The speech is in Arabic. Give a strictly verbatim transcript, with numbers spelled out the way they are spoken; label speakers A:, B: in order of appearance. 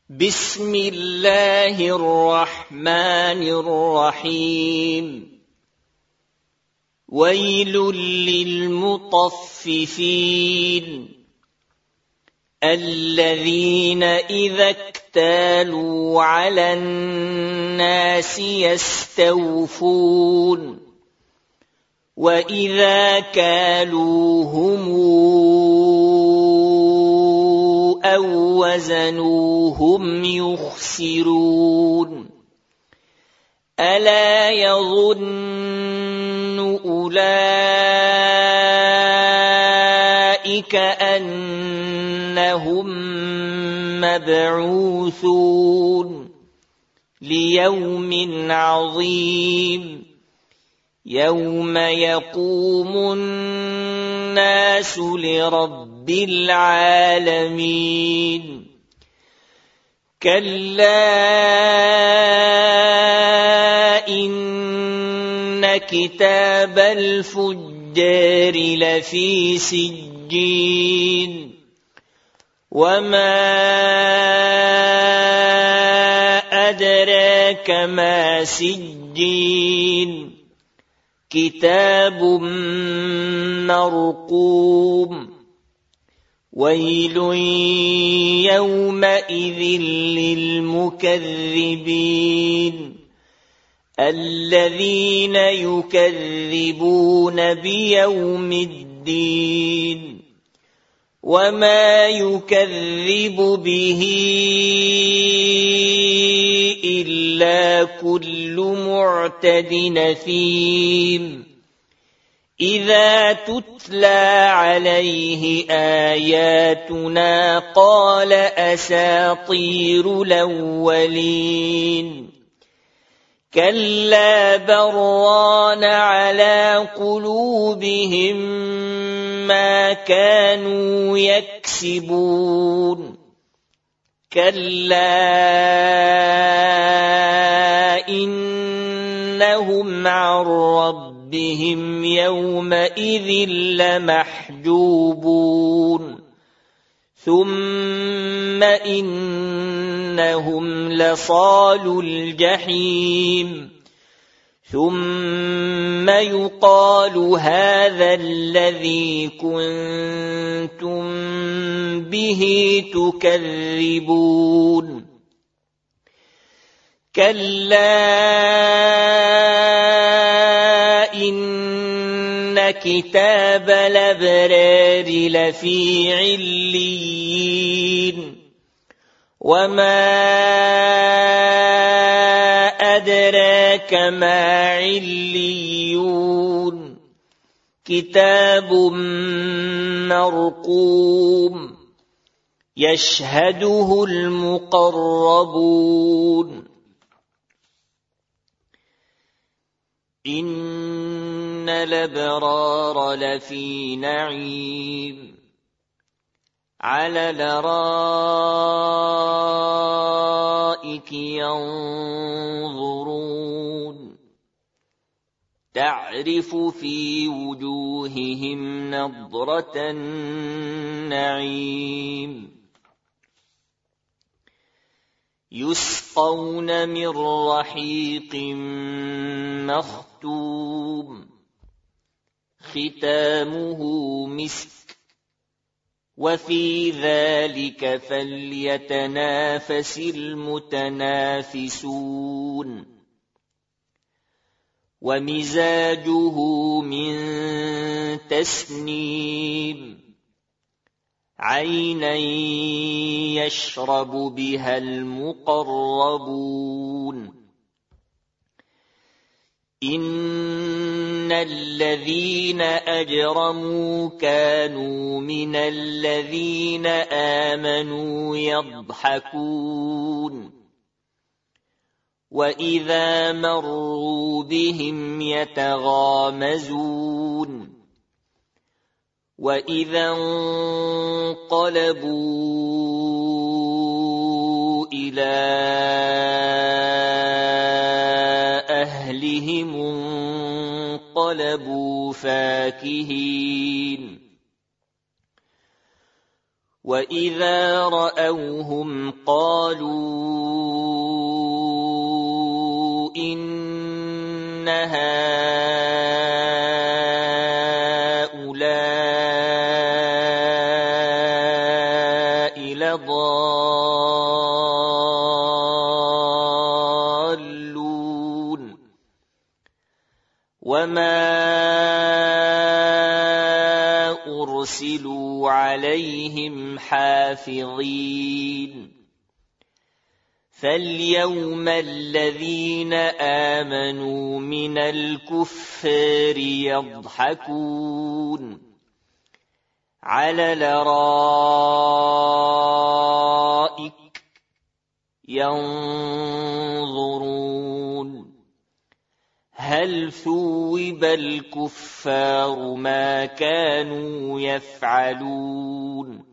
A: بسم الله الرحمن الرحيم ويل للمطففين الذين إذا اكتالوا على الناس يستوفون وإذا كالوهم أو وزنوهم يخسرون ألا يظن أولئك أنهم مبعوثون ليوم عظيم يوم يقوم الناس لرب العالمين كلا إن كتاب الفجار لفي سجين وما أدراك ما سجين كتاب مرقوم ويل يومئذ للمكذبين الذين يكذبون بيوم الدين وما يكذب به إلا كل معتد أثيم إذا تتلى عليه آياتنا قال أساطير الأولين كلا بران على قلوبهم ما كانوا يكسبون كلا إنهم عن ربهم يومئذ لمحجوبون ثم إنهم لصالو الجحيم ثم يقال هذا الذي كنتم به تكذبون كلا إن كتاب الأبرار لفي عليين وما أدراك ما عليون كتاب مرقوم يشهده المقربون إن الأبرار لفي نعيم على الأرائك ينظرون تعرف في وجوههم نضرة النعيم يسقون من رحيق مختوم ختامه مسك وفي ذلك فليتنافس المتنافسون ومزاجه من تسنيم عينا يشرب بها المقربون إن الذين أجرموا كانوا من الذين آمنوا يضحكون وإذا مروا بهم يتغامزون وإذا انقلبوا إلى أهلهم انقلبوا فاكهين وإذا رأوهم قالوا إن هؤلاء لضالون وما أرسلوا عليهم حافظين فاليوم الذين آمنوا من الكفار يضحكون على الأرائك ينظرون هل ثوب الكفار ما كانوا يفعلون